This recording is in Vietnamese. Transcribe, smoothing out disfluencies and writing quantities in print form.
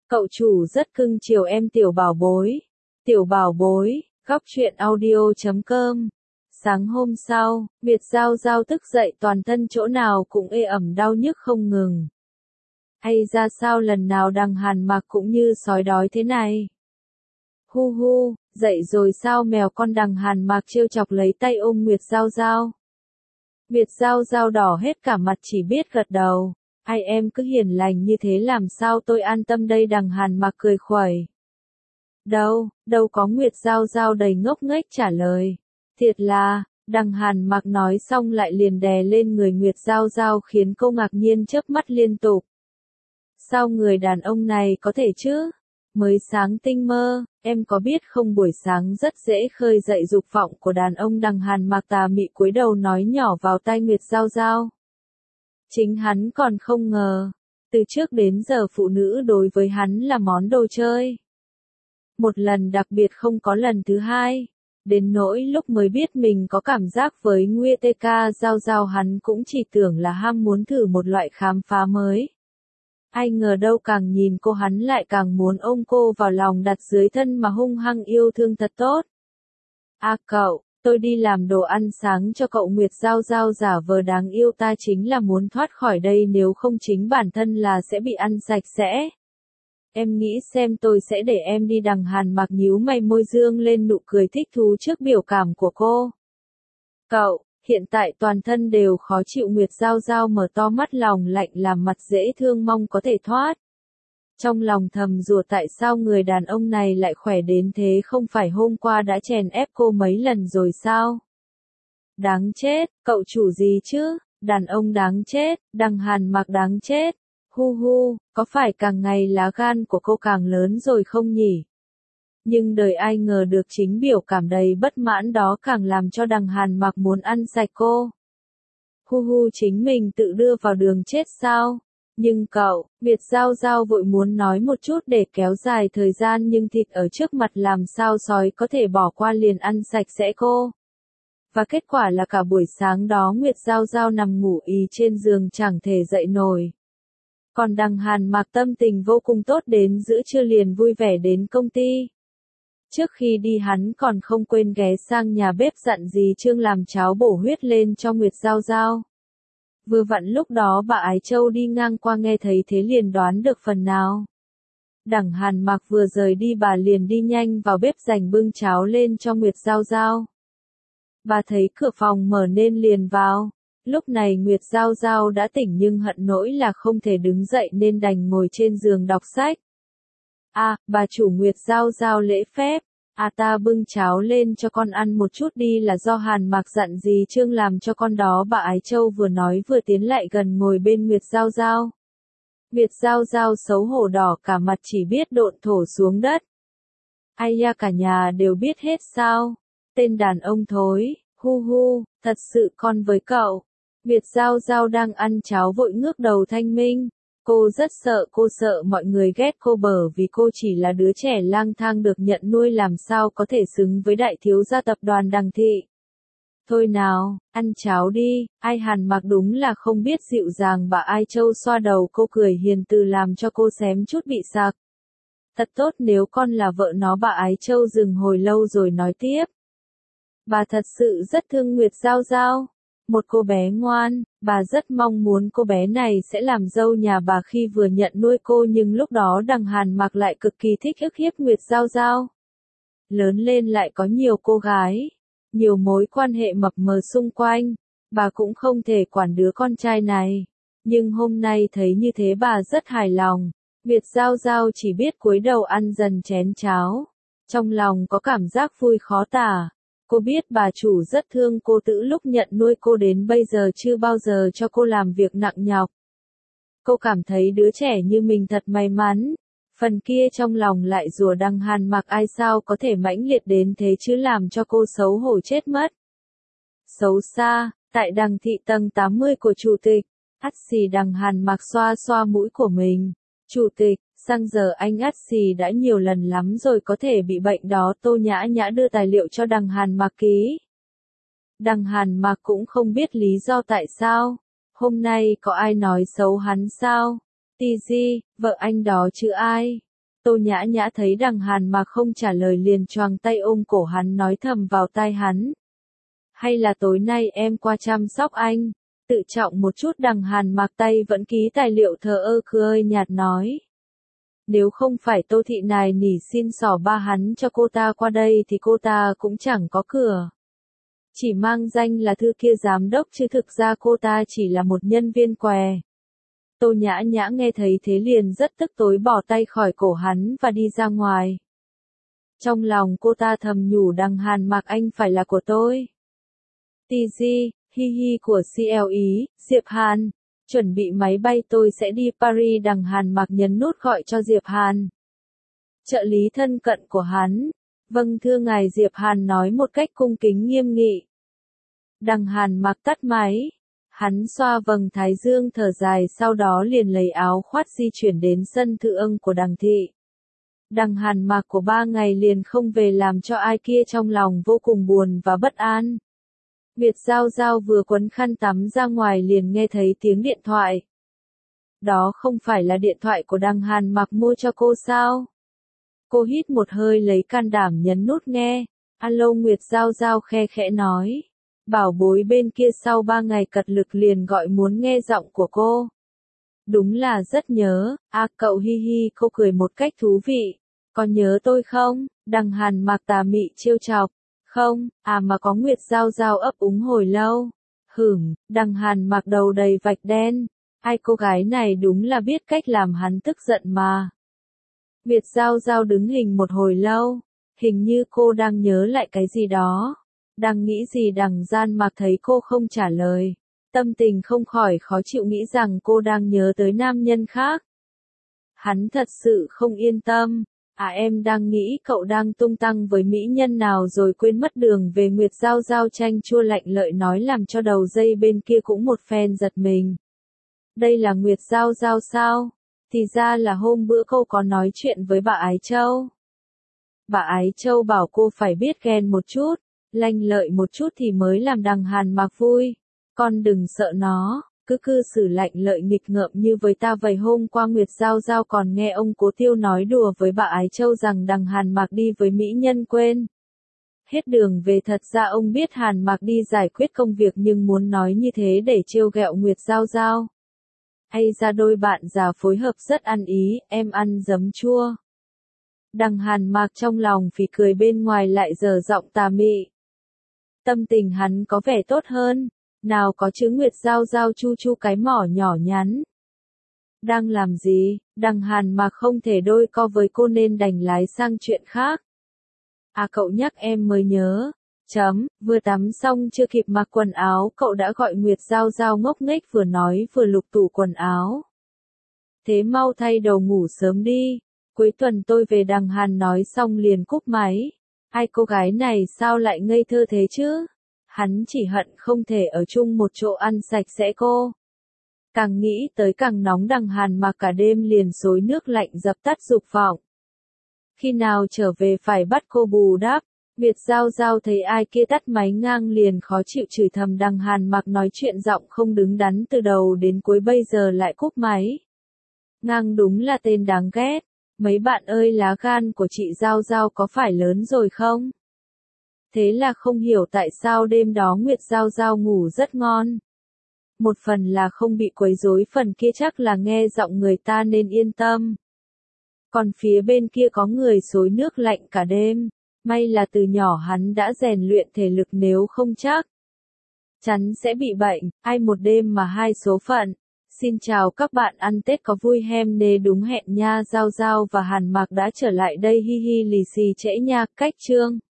Cậu chủ rất cưng chiều em tiểu bảo bối. Tiểu bảo bối, góc truyện audio.com. Sáng hôm sau, Việt Giao Giao thức dậy toàn thân chỗ nào cũng ê ẩm đau nhức không ngừng. Hay ra sao lần nào đằng Hàn Mặc cũng như sói đói thế này? Hu hu, dậy rồi sao mèo con đằng Hàn Mặc trêu chọc lấy tay ôm Nguyệt Giao Giao. Nguyệt Giao Giao đỏ hết cả mặt chỉ biết gật đầu. Ai em cứ hiền lành như thế làm sao tôi an tâm đây đằng Hàn Mặc cười khuẩy. Đâu có Nguyệt Giao Giao đầy ngốc nghếch trả lời. Thiệt là, đằng Hàn Mặc nói xong lại liền đè lên người Nguyệt Giao Giao khiến cô ngạc nhiên chớp mắt liên tục. Sao người đàn ông này có thể chứ? Mới sáng tinh mơ, em có biết không buổi sáng rất dễ khơi dậy dục vọng của đàn ông đằng Hàn Mặc tà mị cúi đầu nói nhỏ vào tai Nguyệt Giao Giao. Chính hắn còn không ngờ, từ trước đến giờ phụ nữ đối với hắn là món đồ chơi. Một lần đặc biệt không có lần thứ hai, đến nỗi lúc mới biết mình có cảm giác với Nguyệt Giao Giao hắn cũng chỉ tưởng là ham muốn thử một loại khám phá mới. Ai ngờ đâu càng nhìn cô hắn lại càng muốn ôm cô vào lòng đặt dưới thân mà hung hăng yêu thương thật tốt. À cậu, tôi đi làm đồ ăn sáng cho cậu. Nguyệt Giao Giao giả vờ đáng yêu ta chính là muốn thoát khỏi đây nếu không chính bản thân là sẽ bị ăn sạch sẽ. Em nghĩ xem tôi sẽ để em đi đằng Hàn Mặc nhíu mày môi dương lên nụ cười thích thú trước biểu cảm của cô. Cậu, hiện tại toàn thân đều khó chịu. Nguyệt Giao Giao mở to mắt lòng lạnh làm mặt dễ thương mong có thể thoát. Trong lòng thầm rủa tại sao người đàn ông này lại khỏe đến thế, không phải hôm qua đã chèn ép cô mấy lần rồi sao? Đáng chết, cậu chủ gì chứ, đàn ông đáng chết, đằng Hàn Mặc đáng chết. Hu hu, có phải càng ngày lá gan của cô càng lớn rồi không nhỉ? Nhưng đời ai ngờ được chính biểu cảm đầy bất mãn đó càng làm cho đằng Hàn Mặc muốn ăn sạch cô. Hu hu, chính mình tự đưa vào đường chết sao? Nhưng cậu, Việt Giao Giao vội muốn nói một chút để kéo dài thời gian nhưng thịt ở trước mặt làm sao sói có thể bỏ qua liền ăn sạch sẽ cô. Và kết quả là cả buổi sáng đó Nguyệt Giao Giao nằm ngủ ì trên giường chẳng thể dậy nổi. Còn đằng Hàn Mặc tâm tình vô cùng tốt, đến giữa trưa liền vui vẻ đến công ty. Trước khi đi hắn còn không quên ghé sang nhà bếp dặn dì Trương làm cháo bổ huyết lên cho Nguyệt Giao Giao. Vừa vặn lúc đó bà Ái Châu đi ngang qua nghe thấy thế liền đoán được phần nào. Đằng Hàn Mặc vừa rời đi bà liền đi nhanh vào bếp giành bưng cháo lên cho Nguyệt Giao Giao. Bà thấy cửa phòng mở nên liền vào. Lúc này Nguyệt Giao Giao đã tỉnh nhưng hận nỗi là không thể đứng dậy nên đành ngồi trên giường đọc sách. À, bà chủ. Nguyệt Giao Giao lễ phép. À, ta bưng cháo lên cho con ăn một chút đi, là do Hàn Mặc dặn dì Trương làm cho con đó. Bà Ái Châu vừa nói vừa tiến lại gần ngồi bên Nguyệt Giao Giao. Nguyệt Giao Giao xấu hổ đỏ cả mặt chỉ biết độn thổ xuống đất. Ai da, cả nhà đều biết hết sao? Tên đàn ông thối, hu hu, thật sự con với cậu. Nguyệt Giao Giao đang ăn cháo vội ngước đầu thanh minh. Cô rất sợ, cô sợ mọi người ghét cô bởi vì cô chỉ là đứa trẻ lang thang được nhận nuôi, làm sao có thể xứng với đại thiếu gia tập đoàn Đằng Thị. Thôi nào, ăn cháo đi. Ai Hàn Mặc đúng là không biết dịu dàng. Bà Ai Châu xoa đầu cô cười hiền từ làm cho cô xém chút bị sặc. Thật tốt, nếu con là vợ nó. Bà Ái Châu dừng hồi lâu rồi nói tiếp. Bà thật sự rất thương Nguyệt Giao Giao. Một cô bé ngoan, bà rất mong muốn cô bé này sẽ làm dâu nhà bà khi vừa nhận nuôi cô, nhưng lúc đó đằng Hàn Mặc lại cực kỳ thích ức hiếp Nguyệt Giao Giao. Lớn lên lại có nhiều cô gái, nhiều mối quan hệ mập mờ xung quanh, bà cũng không thể quản đứa con trai này. Nhưng hôm nay thấy như thế bà rất hài lòng. Nguyệt Giao Giao chỉ biết cúi đầu ăn dần chén cháo. Trong lòng có cảm giác vui khó tả. Cô biết bà chủ rất thương cô, từ lúc nhận nuôi cô đến bây giờ chưa bao giờ cho cô làm việc nặng nhọc. Cô cảm thấy đứa trẻ như mình thật may mắn. Phần kia trong lòng lại rủa đằng Hàn Mặc ai sao có thể mãnh liệt đến thế chứ, làm cho cô xấu hổ chết mất. Xấu xa, tại Đằng Thị tầng 80 của chủ tịch. Ắt xì đằng Hàn Mặc xoa xoa mũi của mình. Chủ tịch, sang giờ anh ắt xì đã nhiều lần lắm rồi có thể bị bệnh đó. Tô Nhã Nhã đưa tài liệu cho đằng Hàn Mặc ký. Đằng Hàn Mặc cũng không biết lý do tại sao. Hôm nay có ai nói xấu hắn sao? Tì Di, vợ anh đó chứ ai? Tô Nhã Nhã thấy Đằng Hàn Mạc không trả lời liền choàng tay ôm cổ hắn nói thầm vào tai hắn. Hay là tối nay em qua chăm sóc anh? Tự trọng một chút. Đằng Hàn Mạc tay vẫn ký tài liệu thờ ơ khơi nhạt nói. Nếu không phải Tô Thị nài nỉ xin xỏ ba hắn cho cô ta qua đây thì cô ta cũng chẳng có cửa. Chỉ mang danh là thư kia giám đốc chứ thực ra cô ta chỉ là một nhân viên què. Tô Nhã Nhã nghe thấy thế liền rất tức tối bỏ tay khỏi cổ hắn và đi ra ngoài. Trong lòng cô ta thầm nhủ Đằng Hàn Mạc anh phải là của tôi. TG, hi hi của CLE, Diệp Hàn. Chuẩn bị máy bay tôi sẽ đi Paris. Đằng Hàn Mạc nhấn nút gọi cho Diệp Hàn. Trợ lý thân cận của hắn. Vâng thưa ngài, Diệp Hàn nói một cách cung kính nghiêm nghị. Đằng Hàn Mạc tắt máy. Hắn xoa vầng thái dương thở dài sau đó liền lấy áo khoác di chuyển đến sân thượng của Đằng thị. Đằng Hàn Mạc của 3 ngày liền không về làm cho ai kia trong lòng vô cùng buồn và bất an. Việt Giao Giao vừa quấn khăn tắm ra ngoài liền nghe thấy tiếng điện thoại. Đó không phải là điện thoại của Đằng Hàn Mạc mua cho cô sao? Cô hít một hơi lấy can đảm nhấn nút nghe. Alo, Nguyệt Giao Giao khe khẽ nói. Bảo bối bên kia sau 3 ngày cật lực liền gọi muốn nghe giọng của cô. Đúng là rất nhớ. Cậu hi hi, cô cười một cách thú vị. Có nhớ tôi không? Đằng Hàn Mạc tà mị trêu chọc. Không, mà có. Nguyệt Giao Giao ấp úng hồi lâu. Đằng Hàn Mạc đầu đầy vạch đen. Ai, cô gái này đúng là biết cách làm hắn tức giận mà. Nguyệt Giao Giao đứng hình một hồi lâu. Hình như cô đang nhớ lại cái gì đó. Đang nghĩ gì Đằng Gian Mạc thấy cô không trả lời. Tâm tình không khỏi khó chịu nghĩ rằng cô đang nhớ tới nam nhân khác. Hắn thật sự không yên tâm. Em đang nghĩ cậu đang tung tăng với mỹ nhân nào rồi quên mất đường về. Nguyệt Giao Giao chanh chua lạnh lợi nói làm cho đầu dây bên kia cũng một phen giật mình. Đây là Nguyệt Giao Giao sao? Thì ra là hôm bữa cô có nói chuyện với bà Ái Châu. Bà Ái Châu bảo cô phải biết ghen một chút, lanh lợi một chút thì mới làm Đằng Hàn Mạc vui. Con đừng sợ nó. Cứ cư xử lạnh lợi nghịch ngợm như với ta vậy. Hôm qua Nguyệt Giao Giao còn nghe ông Cố Tiêu nói đùa với bà Ái Châu rằng Đằng Hàn Mạc đi với mỹ nhân quên hết đường về. Thật ra ông biết Hàn Mạc đi giải quyết công việc nhưng muốn nói như thế để trêu ghẹo Nguyệt Giao Giao. Hay ra đôi bạn già phối hợp rất ăn ý, em ăn giấm chua. Đằng Hàn Mạc trong lòng phì cười bên ngoài lại dở giọng tà mị. Tâm tình hắn có vẻ tốt hơn. Nào có chứ. Nguyệt Giao Giao chu chu cái mỏ nhỏ nhắn. Đang làm gì? Đằng Hàn Mạc không thể đôi co với cô nên đành lái sang chuyện khác. Cậu nhắc em mới nhớ. Vừa tắm xong chưa kịp mặc quần áo cậu đã gọi. Nguyệt Giao Giao ngốc nghếch vừa nói vừa lục tủ quần áo. Thế mau thay đồ ngủ sớm đi. Cuối tuần tôi về. Đằng Hàn nói xong liền cúp máy. Ai, cô gái này sao lại ngây thơ thế chứ? Hắn chỉ hận không thể ở chung một chỗ ăn sạch sẽ cô. Càng nghĩ tới càng nóng. Đằng Hàn Mạc cả đêm liền xối nước lạnh dập tắt dục vọng. Khi nào trở về phải bắt cô bù đắp. Việt Giao Giao thấy ai kia tắt máy ngang liền khó chịu chửi thầm Đằng Hàn Mạc nói chuyện giọng không đứng đắn từ đầu đến cuối bây giờ lại cúp máy. Ngang đúng là tên đáng ghét. Mấy bạn ơi, lá gan của chị Giao Giao có phải lớn rồi không? Thế là không hiểu tại sao đêm đó Nguyệt Giao Giao ngủ rất ngon. Một phần là không bị quấy rối, phần kia chắc là nghe giọng người ta nên yên tâm. Còn phía bên kia có người xối nước lạnh cả đêm. May là từ nhỏ hắn đã rèn luyện thể lực, nếu không chắc chắn sẽ bị bệnh. Ai một đêm mà hai số phận. Xin chào các bạn, ăn Tết có vui hem nê? Đúng hẹn nha. Giao Giao và Hàn Mạc đã trở lại đây, hi hi lì xì trễ nha. Cách chương